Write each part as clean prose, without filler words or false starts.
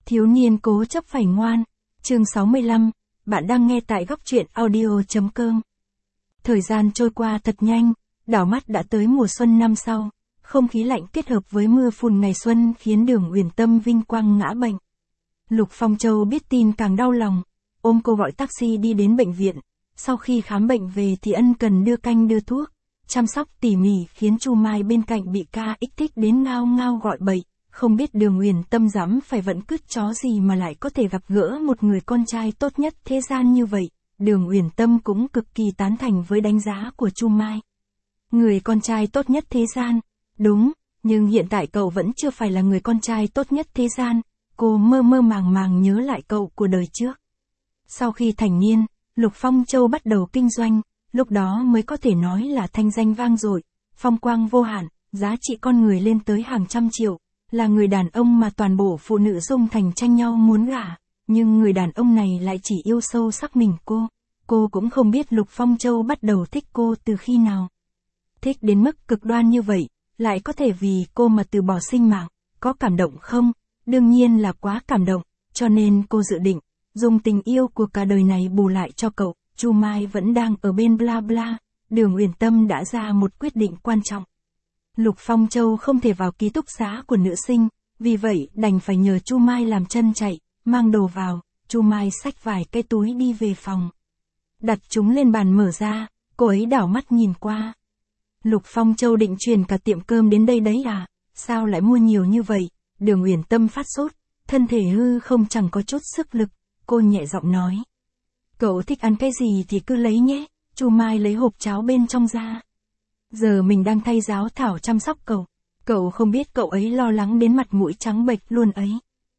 Thiếu niên cố chấp phải ngoan. Chương 65, bạn đang nghe tại góc truyện audio.com. Thời gian trôi qua thật nhanh, đảo mắt đã tới mùa xuân năm sau. Không khí lạnh kết hợp với mưa phùn ngày xuân khiến Đường Uyển Tâm vinh quang ngã bệnh. Lục Phong Châu biết tin càng đau lòng, ôm cô gọi taxi đi đến bệnh viện. Sau khi khám bệnh về thì ân cần đưa canh đưa thuốc, chăm sóc tỉ mỉ khiến Chu Mai bên cạnh bị KX đến ngao ngao gọi bậy. Không biết Đường Uyển Tâm dám phải vận cứt chó gì mà lại có thể gặp gỡ một người con trai tốt nhất thế gian như vậy. Đường Uyển Tâm cũng cực kỳ tán thành với đánh giá của Chu Mai. Người con trai tốt nhất thế gian, đúng, nhưng hiện tại cậu vẫn chưa phải là người con trai tốt nhất thế gian. Cô mơ mơ màng màng nhớ lại cậu của đời trước. Sau khi thành niên, Lục Phong Châu bắt đầu kinh doanh, lúc đó mới có thể nói là thanh danh vang dội, phong quang vô hạn, giá trị con người lên tới hàng trăm triệu. Là người đàn ông mà toàn bộ phụ nữ xung thành tranh nhau muốn gả, nhưng người đàn ông này lại chỉ yêu sâu sắc mình cô. Cô cũng không biết Lục Phong Châu bắt đầu thích cô từ khi nào. Thích đến mức cực đoan như vậy, lại có thể vì cô mà từ bỏ sinh mạng, có cảm động không? Đương nhiên là quá cảm động, cho nên cô dự định, dùng tình yêu của cả đời này bù lại cho cậu. Chu Mai vẫn đang ở bên bla bla, Đường Uyển Tâm đã ra một quyết định quan trọng. Lục Phong Châu không thể vào ký túc xá của nữ sinh, vì vậy đành phải nhờ Chu Mai làm chân chạy, mang đồ vào. Chu Mai xách vài cái túi đi về phòng. Đặt chúng lên bàn mở ra, cô ấy đảo mắt nhìn qua. Lục Phong Châu định chuyển cả tiệm cơm đến đây đấy à, sao lại mua nhiều như vậy? Đường Uyển Tâm phát sốt, thân thể hư không chẳng có chút sức lực, cô nhẹ giọng nói. Cậu thích ăn cái gì thì cứ lấy nhé. Chu Mai lấy hộp cháo bên trong ra. Giờ mình đang thay giáo thảo chăm sóc cậu. Cậu không biết cậu ấy lo lắng đến mặt mũi trắng bệch luôn ấy.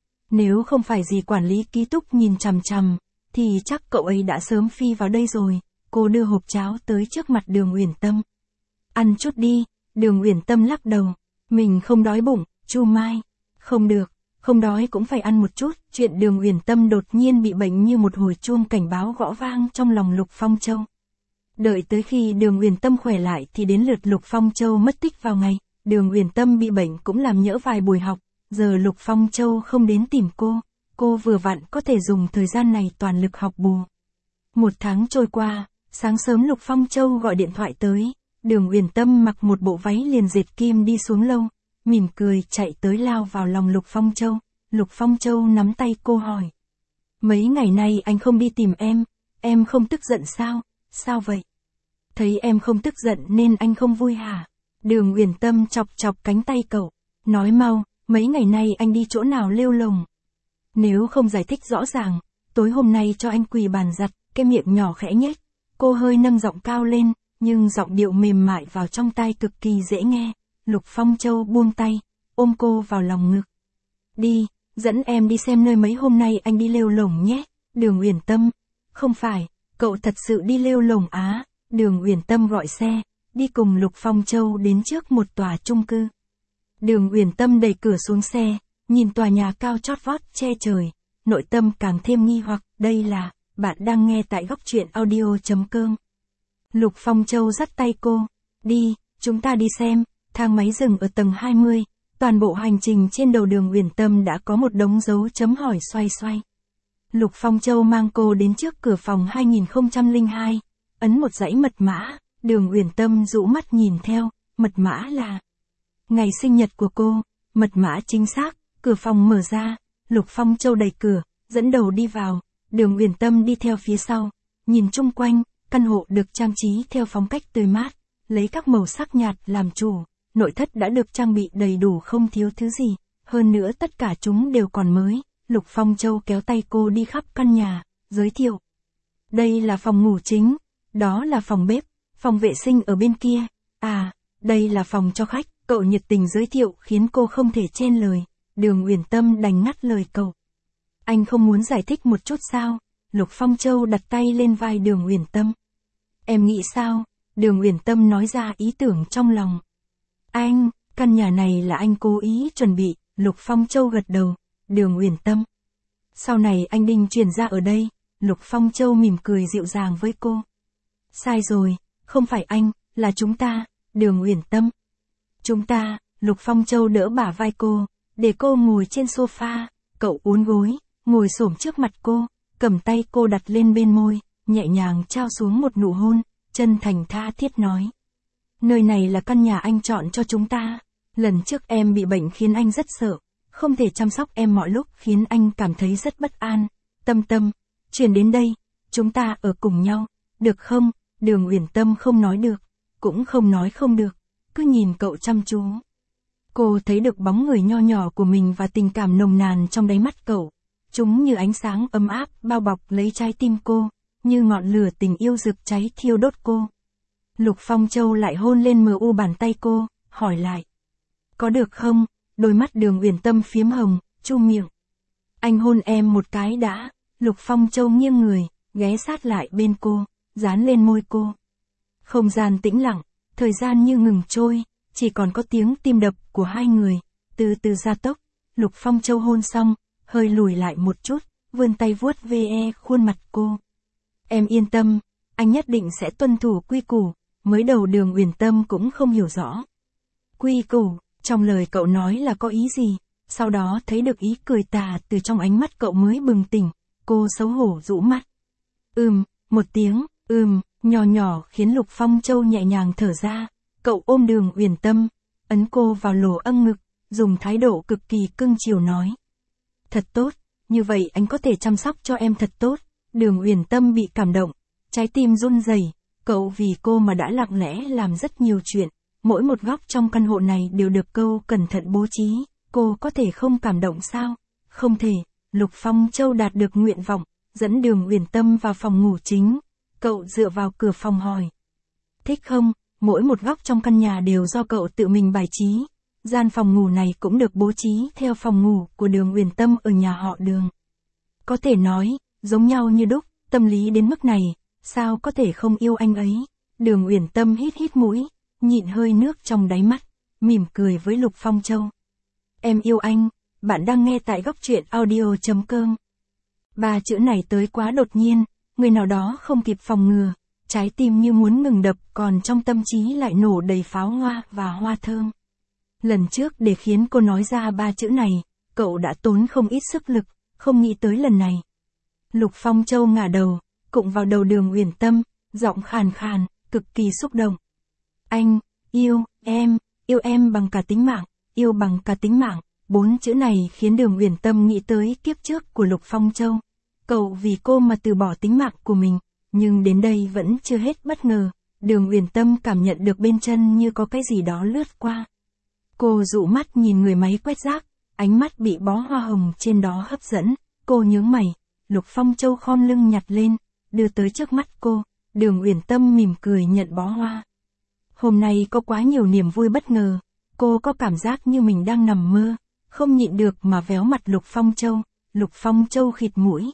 Nếu không phải dì quản lý ký túc nhìn chằm chằm, thì chắc cậu ấy đã sớm phi vào đây rồi. Cô đưa hộp cháo tới trước mặt Đường Uyển Tâm. Ăn chút đi. Đường Uyển Tâm lắc đầu. Mình không đói bụng. Chu Mai. Không được, không đói cũng phải ăn một chút. Chuyện Đường Uyển Tâm đột nhiên bị bệnh như một hồi chuông cảnh báo gõ vang trong lòng Lục Phong Châu. Đợi tới khi Đường Uyển Tâm khỏe lại thì đến lượt Lục Phong Châu mất tích vào ngày. Đường Uyển Tâm bị bệnh cũng làm nhỡ vài buổi học, giờ Lục Phong Châu không đến tìm cô vừa vặn có thể dùng thời gian này toàn lực học bù. Một tháng trôi qua, sáng sớm Lục Phong Châu gọi điện thoại tới, Đường Uyển Tâm mặc một bộ váy liền dệt kim đi xuống lâu, mỉm cười chạy tới lao vào lòng Lục Phong Châu. Lục Phong Châu nắm tay cô hỏi. Mấy ngày nay anh không đi tìm em không tức giận sao? Sao vậy? Thấy em không tức giận nên anh không vui hả? Đường Uyển Tâm chọc chọc cánh tay cậu, nói mau, mấy ngày nay anh đi chỗ nào lêu lồng? Nếu không giải thích rõ ràng, tối hôm nay cho anh quỳ bàn giặt. Cái miệng nhỏ khẽ nhếch, cô hơi nâng giọng cao lên, nhưng giọng điệu mềm mại vào trong tai cực kỳ dễ nghe. Lục Phong Châu buông tay, ôm cô vào lòng ngực. Đi, dẫn em đi xem nơi mấy hôm nay anh đi lêu lồng nhé. Đường Uyển Tâm, không phải, cậu thật sự đi lêu lồng á? Đường Uyển Tâm gọi xe, đi cùng Lục Phong Châu đến trước một tòa chung cư. Đường Uyển Tâm đẩy cửa xuống xe, nhìn tòa nhà cao chót vót che trời, nội tâm càng thêm nghi hoặc. Đây là, bạn đang nghe tại góc truyện audio.com. Lục Phong Châu dắt tay cô, đi, chúng ta đi xem. Thang máy dừng ở tầng 20, toàn bộ hành trình trên đầu Đường Uyển Tâm đã có một đống dấu chấm hỏi xoay xoay. Lục Phong Châu mang cô đến trước cửa phòng 2002, ấn một dãy mật mã. Đường Uyển Tâm rũ mắt nhìn theo, mật mã là ngày sinh nhật của cô, mật mã chính xác. Cửa phòng mở ra, Lục Phong Châu đẩy cửa, dẫn đầu đi vào, Đường Uyển Tâm đi theo phía sau, nhìn chung quanh, căn hộ được trang trí theo phong cách tươi mát, lấy các màu sắc nhạt làm chủ, nội thất đã được trang bị đầy đủ không thiếu thứ gì, hơn nữa tất cả chúng đều còn mới. Lục Phong Châu kéo tay cô đi khắp căn nhà, giới thiệu. Đây là phòng ngủ chính, đó là phòng bếp, phòng vệ sinh ở bên kia, à, đây là phòng cho khách. Cậu nhiệt tình giới thiệu khiến cô không thể chen lời. Đường Uyển Tâm đành ngắt lời cậu. Anh không muốn giải thích một chút sao? Lục Phong Châu đặt tay lên vai Đường Uyển Tâm. Em nghĩ sao? Đường Uyển Tâm nói ra ý tưởng trong lòng. Anh, căn nhà này là anh cố ý chuẩn bị. Lục Phong Châu gật đầu. Đường Uyển Tâm. Sau này anh định chuyển ra ở đây. Lục Phong Châu mỉm cười dịu dàng với cô. Sai rồi, không phải anh, là chúng ta. Đường Uyển Tâm. Chúng ta. Lục Phong Châu đỡ bả vai cô, để cô ngồi trên sofa. Cậu uốn gối, ngồi xổm trước mặt cô, cầm tay cô đặt lên bên môi, nhẹ nhàng trao xuống một nụ hôn, chân thành tha thiết nói. Nơi này là căn nhà anh chọn cho chúng ta. Lần trước em bị bệnh khiến anh rất sợ, không thể chăm sóc em mọi lúc khiến anh cảm thấy rất bất an. Tâm Tâm, chuyển đến đây, chúng ta ở cùng nhau, được không? Đường Uyển Tâm không nói được, cũng không nói không được, cứ nhìn cậu chăm chú. Cô thấy được bóng người nho nhỏ của mình và tình cảm nồng nàn trong đáy mắt cậu. Chúng như ánh sáng ấm áp bao bọc lấy trái tim cô, như ngọn lửa tình yêu rực cháy thiêu đốt cô. Lục Phong Châu lại hôn lên mờ u bàn tay cô, hỏi lại. Có được không? Đôi mắt Đường Uyển Tâm phiếm hồng, chu miệng. Anh hôn em một cái đã. Lục Phong Châu nghiêng người, ghé sát lại bên cô, dán lên môi cô. Không gian tĩnh lặng, thời gian như ngừng trôi, chỉ còn có tiếng tim đập của hai người, từ từ gia tốc. Lục Phong Châu hôn xong, hơi lùi lại một chút, vươn tay vuốt ve khuôn mặt cô. Em yên tâm, anh nhất định sẽ tuân thủ quy củ. Mới đầu Đường Uyển Tâm cũng không hiểu rõ. Quy củ, trong lời cậu nói là có ý gì? Sau đó thấy được ý cười tà từ trong ánh mắt cậu mới bừng tỉnh, cô xấu hổ rũ mắt. Một tiếng, nhỏ nhỏ khiến Lục Phong Châu nhẹ nhàng thở ra. Cậu ôm Đường Uyển Tâm, ấn cô vào lỗ âng ngực, dùng thái độ cực kỳ cưng chiều nói. Thật tốt, như vậy anh có thể chăm sóc cho em thật tốt. Đường Uyển Tâm bị cảm động, trái tim run rẩy. Cậu vì cô mà đã lặng lẽ làm rất nhiều chuyện, mỗi một góc trong căn hộ này đều được cậu cẩn thận bố trí, cô có thể không cảm động sao? Không thể. Lục Phong Châu đạt được nguyện vọng, dẫn Đường Uyển Tâm vào phòng ngủ chính. Cậu dựa vào cửa phòng hỏi. Thích không? Mỗi một góc trong căn nhà đều do cậu tự mình bài trí. Gian phòng ngủ này cũng được bố trí theo phòng ngủ của Đường Uyển Tâm ở nhà họ Đường. Có thể nói, giống nhau như đúc, tâm lý đến mức này, sao có thể không yêu anh ấy? Đường Uyển Tâm hít hít mũi, nhịn hơi nước trong đáy mắt, mỉm cười với Lục Phong Châu. Em yêu anh. Bạn đang nghe tại Góc Truyện Audio.com. 3 chữ này tới quá đột nhiên, người nào đó không kịp phòng ngừa, trái tim như muốn ngừng đập, còn trong tâm trí lại nổ đầy pháo hoa và hoa thơm. Lần trước để khiến cô nói ra 3 chữ này, cậu đã tốn không ít sức lực, không nghĩ tới lần này. Lục Phong Châu ngả đầu, cụng vào đầu Đường Uyển Tâm, giọng khàn khàn, cực kỳ xúc động. Anh, yêu em bằng cả tính mạng, yêu bằng cả tính mạng. 4 chữ này khiến Đường Uyển Tâm nghĩ tới kiếp trước của Lục Phong Châu. Cậu vì cô mà từ bỏ tính mạng của mình, nhưng đến đây vẫn chưa hết bất ngờ. Đường Uyển Tâm cảm nhận được bên chân như có cái gì đó lướt qua. Cô dụ mắt nhìn người máy quét rác, ánh mắt bị bó hoa hồng trên đó hấp dẫn. Cô nhướng mày, Lục Phong Châu khom lưng nhặt lên, đưa tới trước mắt cô. Đường Uyển Tâm mỉm cười nhận bó hoa. Hôm nay có quá nhiều niềm vui bất ngờ, cô có cảm giác như mình đang nằm mơ, không nhịn được mà véo mặt Lục Phong Châu. Lục Phong Châu khịt mũi.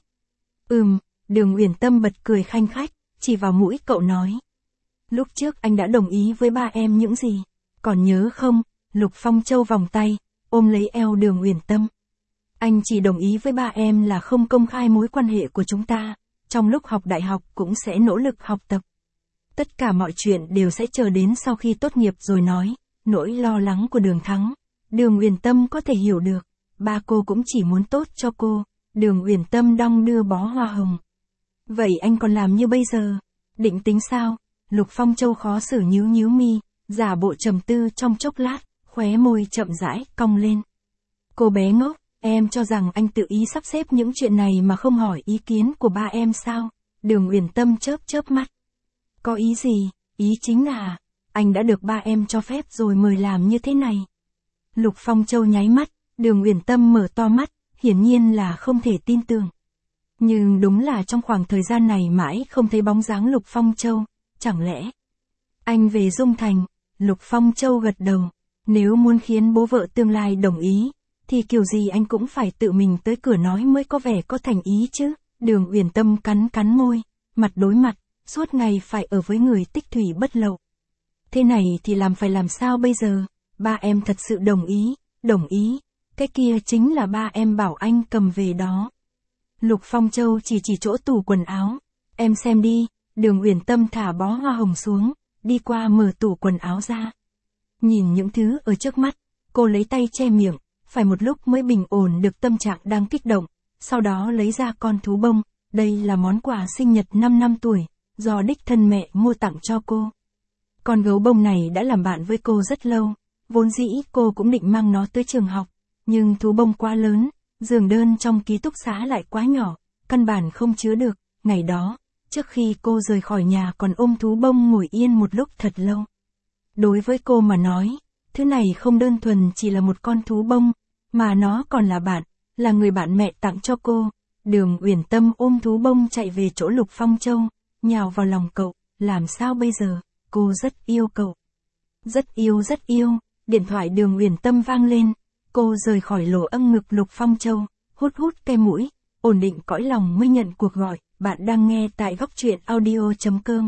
Đường Uyển Tâm bật cười khanh khách, chỉ vào mũi cậu nói. Lúc trước anh đã đồng ý với ba em những gì, còn nhớ không? Lục Phong Châu vòng tay, ôm lấy eo Đường Uyển Tâm. Anh chỉ đồng ý với ba em là không công khai mối quan hệ của chúng ta, trong lúc học đại học cũng sẽ nỗ lực học tập. Tất cả mọi chuyện đều sẽ chờ đến sau khi tốt nghiệp rồi nói. Nỗi lo lắng của Đường Thắng, Đường Uyển Tâm có thể hiểu được, ba cô cũng chỉ muốn tốt cho cô. Đường Uyển Tâm đong đưa bó hoa hồng. Vậy anh còn làm như bây giờ? Định tính sao? Lục Phong Châu khó xử nhíu mi, giả bộ trầm tư trong chốc lát, khóe môi chậm rãi cong lên. Cô bé ngốc, em cho rằng anh tự ý sắp xếp những chuyện này mà không hỏi ý kiến của ba em sao? Đường Uyển Tâm chớp mắt. Có ý gì? Ý chính là, anh đã được ba em cho phép rồi mời làm như thế này. Lục Phong Châu nháy mắt, Đường Uyển Tâm mở to mắt, hiển nhiên là không thể tin tưởng. Nhưng đúng là trong khoảng thời gian này mãi không thấy bóng dáng Lục Phong Châu, chẳng lẽ anh về Dung Thành? Lục Phong Châu gật đầu, nếu muốn khiến bố vợ tương lai đồng ý, thì kiểu gì anh cũng phải tự mình tới cửa nói mới có vẻ có thành ý chứ. Đường Uyển Tâm cắn môi, mặt đối mặt, suốt ngày phải ở với người tích thủy bất lậu. Thế này thì phải làm sao bây giờ? Ba em thật sự đồng ý, cái kia chính là ba em bảo anh cầm về đó. Lục Phong Châu chỉ chỗ tủ quần áo. Em xem đi. Đường Uyển Tâm thả bó hoa hồng xuống, đi qua mở tủ quần áo ra. Nhìn những thứ ở trước mắt, cô lấy tay che miệng, phải một lúc mới bình ổn được tâm trạng đang kích động, sau đó lấy ra con thú bông, đây là món quà sinh nhật 5 năm tuổi, do đích thân mẹ mua tặng cho cô. Con gấu bông này đã làm bạn với cô rất lâu, vốn dĩ cô cũng định mang nó tới trường học, nhưng thú bông quá lớn, giường đơn trong ký túc xá lại quá nhỏ, căn bản không chứa được. Ngày đó, trước khi cô rời khỏi nhà còn ôm thú bông ngồi yên một lúc thật lâu. Đối với cô mà nói, thứ này không đơn thuần chỉ là một con thú bông, mà nó còn là bạn, là người bạn mẹ tặng cho cô. Đường Uyển Tâm ôm thú bông chạy về chỗ Lục Phong Châu, nhào vào lòng cậu, làm sao bây giờ, cô rất yêu cậu. Rất yêu, điện thoại Đường Uyển Tâm vang lên, cô rời khỏi lỗ âm ngực Lục Phong Châu, hút cái mũi, ổn định cõi lòng mới nhận cuộc gọi, bạn đang nghe tại góc truyện audio.com.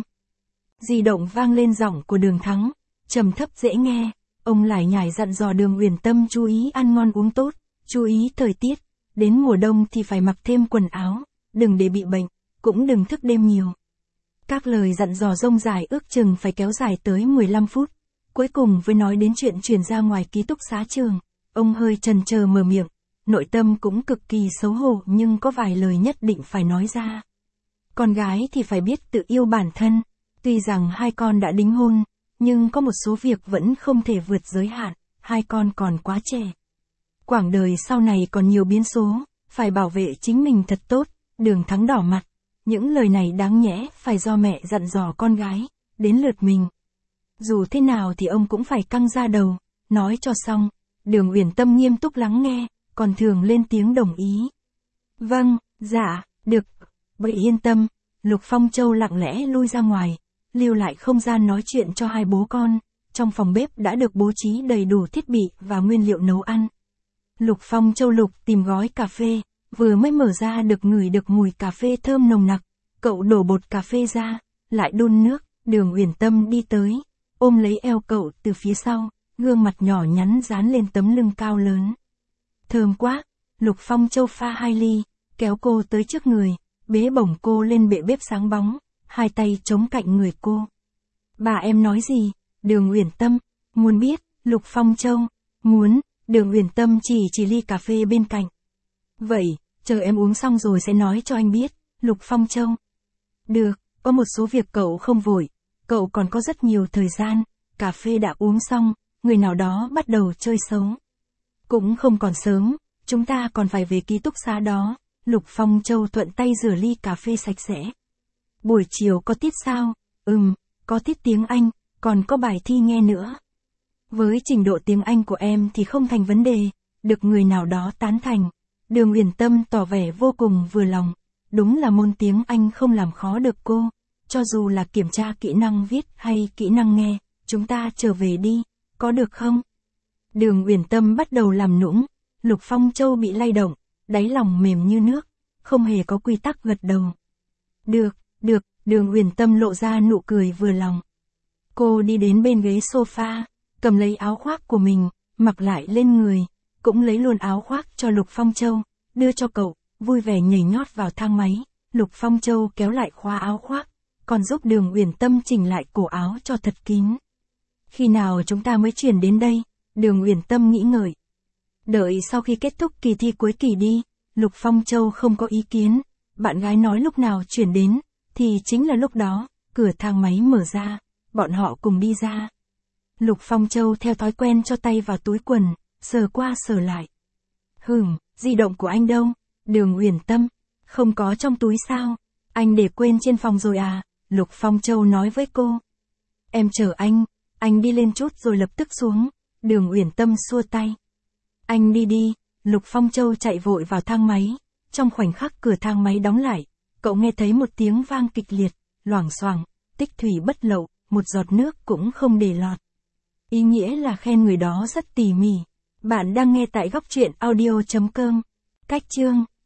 Di động vang lên giọng của Đường Thắng, trầm thấp dễ nghe, ông lải nhải dặn dò Đường Uyển Tâm chú ý ăn ngon uống tốt, chú ý thời tiết, đến mùa đông thì phải mặc thêm quần áo, đừng để bị bệnh, cũng đừng thức đêm nhiều. Các lời dặn dò rông dài ước chừng phải kéo dài tới 15 phút, cuối cùng với nói đến chuyện chuyển ra ngoài ký túc xá trường, ông hơi chần chờ mở miệng, nội tâm cũng cực kỳ xấu hổ nhưng có vài lời nhất định phải nói ra. Con gái thì phải biết tự yêu bản thân, tuy rằng hai con đã đính hôn, nhưng có một số việc vẫn không thể vượt giới hạn, hai con còn quá trẻ. Quãng đời sau này còn nhiều biến số, phải bảo vệ chính mình thật tốt. Đường Thắng đỏ mặt, những lời này đáng nhẽ phải do mẹ dặn dò con gái, đến lượt mình. Dù thế nào thì ông cũng phải căng ra đầu, nói cho xong. Đường Uyển Tâm nghiêm túc lắng nghe, còn thường lên tiếng đồng ý. Vâng, dạ, được, vậy yên tâm. Lục Phong Châu lặng lẽ lui ra ngoài, lưu lại không gian nói chuyện cho hai bố con. Trong phòng bếp đã được bố trí đầy đủ thiết bị và nguyên liệu nấu ăn. Lục Phong Châu tìm gói cà phê, vừa mới mở ra được ngửi được mùi cà phê thơm nồng nặc, cậu đổ bột cà phê ra, lại đun nước. Đường Uyển Tâm đi tới, ôm lấy eo cậu từ phía sau, gương mặt nhỏ nhắn dán lên tấm lưng cao lớn. Thơm quá. Lục Phong Châu pha 2 ly, kéo cô tới trước người, bế bổng cô lên bệ bếp sáng bóng, hai tay chống cạnh người cô. Bà em nói gì? Đường Uyển Tâm muốn biết. Lục Phong Châu muốn. Đường Uyển Tâm chỉ ly cà phê bên cạnh. Vậy, chờ em uống xong rồi sẽ nói cho anh biết. Lục Phong Châu. Được, có một số việc cậu không vội, cậu còn có rất nhiều thời gian. Cà phê đã uống xong, người nào đó bắt đầu chơi xấu. Cũng không còn sớm, chúng ta còn phải về ký túc xá đó. Lục Phong Châu thuận tay rửa ly cà phê sạch sẽ. Buổi chiều có tiết sao? Có tiết tiếng Anh, còn có bài thi nghe nữa. Với trình độ tiếng Anh của em thì không thành vấn đề, được người nào đó tán thành. Đường Uyển Tâm tỏ vẻ vô cùng vừa lòng. Đúng là môn tiếng Anh không làm khó được cô. Cho dù là kiểm tra kỹ năng viết hay kỹ năng nghe, chúng ta trở về đi, có được không? Đường Uyển Tâm bắt đầu làm nũng. Lục Phong Châu bị lay động, đáy lòng mềm như nước, không hề có quy tắc gật đầu. Được, Đường Uyển Tâm lộ ra nụ cười vừa lòng. Cô đi đến bên ghế sofa, cầm lấy áo khoác của mình, mặc lại lên người, cũng lấy luôn áo khoác cho Lục Phong Châu, đưa cho cậu, vui vẻ nhảy nhót vào thang máy. Lục Phong Châu kéo lại khóa áo khoác, còn giúp Đường Uyển Tâm chỉnh lại cổ áo cho thật kín. Khi nào chúng ta mới chuyển đến đây? Đường Uyển Tâm nghĩ ngợi. Đợi sau khi kết thúc kỳ thi cuối kỳ đi. Lục Phong Châu không có ý kiến. Bạn gái nói lúc nào chuyển đến, thì chính là lúc đó. Cửa thang máy mở ra, bọn họ cùng đi ra. Lục Phong Châu theo thói quen cho tay vào túi quần, sờ qua sờ lại. Di động của anh đâu? Đường Uyển Tâm. Không có trong túi sao? Anh để quên trên phòng rồi à? Lục Phong Châu nói với cô. Em chờ anh đi lên chút rồi lập tức xuống. Đường Uyển Tâm xua tay. Anh đi. Lục Phong Châu chạy vội vào thang máy. Trong khoảnh khắc cửa thang máy đóng lại, cậu nghe thấy một tiếng vang kịch liệt, loảng xoảng, tích thủy bất lậu, một giọt nước cũng không để lọt. Ý nghĩa là khen người đó rất tỉ mỉ. Bạn đang nghe tại góc truyện audio.com. Cách chương